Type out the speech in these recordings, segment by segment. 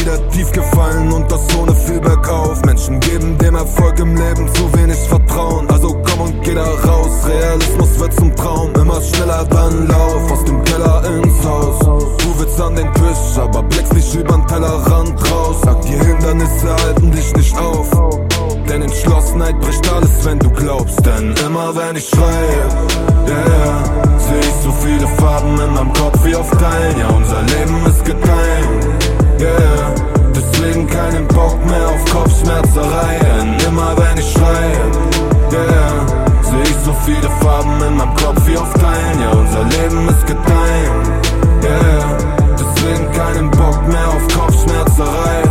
wieder tief gefallen und das ohne viel bergauf. Menschen geben dem Erfolg im Leben zu wenig Vertrauen. Also komm und geh da raus, Realismus wird zum Traum. Immer schneller dann lauf, aus dem Keller ins Haus. Du willst an den Tisch, aber blickst nicht übern Tellerrand raus. Sag, die Hindernisse halten dich nicht auf, denn Entschlossenheit bricht alles, wenn du glaubst. Denn immer wenn ich schreie, yeah, seh ich so viele Farben in meinem Kopf wie auf Teilen. Ja, unser Leben ist geteilt, yeah, deswegen keinen Bock mehr auf Kopfschmerzereien. Immer wenn ich schreie, yeah, seh ich so viele Farben in meinem Kopf wie auf Teilen. Ja, unser Leben ist geteilt, yeah, deswegen keinen Bock mehr auf Kopfschmerzereien.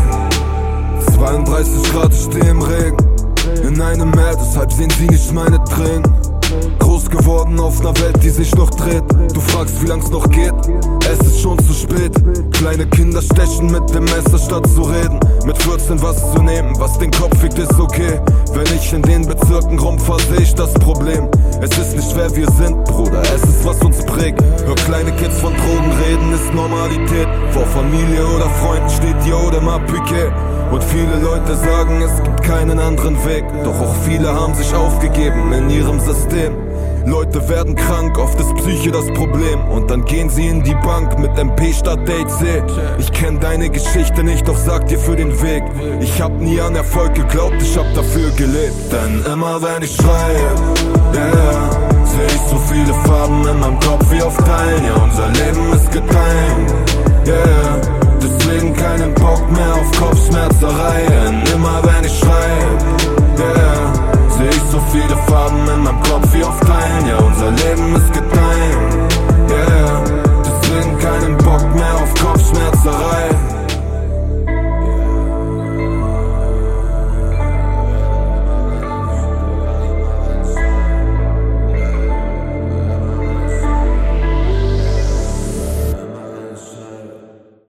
32 Grad, ich steh im Regen in einem Meer, deshalb sehen sie nicht meine Tränen. Groß geworden auf einer Welt, die sich noch dreht. Du fragst, wie lang's noch geht, es ist schon zu spät. Kleine Kinder stechen mit dem Messer, statt zu reden. Mit 14 was zu nehmen, was den Kopf fickt, ist okay. Wenn ich in den Bezirken rumfahr, seh ich das Problem. Es ist nicht wer wir sind, Bruder, es ist was uns prägt. Hör kleine Kids von Drogen reden, ist Normalität. Vor Familie oder Freunden steht Jodem Appliqué. Und viele Leute sagen, es gibt keinen anderen Weg. Doch auch viele haben sich aufgegeben in ihrem System. Leute werden krank, oft ist Psyche das Problem. Und dann gehen sie in die Bank mit MP statt DC. Ich kenn deine Geschichte nicht, doch sag dir für den Weg. Ich hab nie an Erfolg geglaubt, ich hab dafür gelebt. Denn immer wenn ich schreie, yeah, seh ich so viele Farben in meinem Kopf wie auf Teilen. Ja, unser Leben ist geteilt,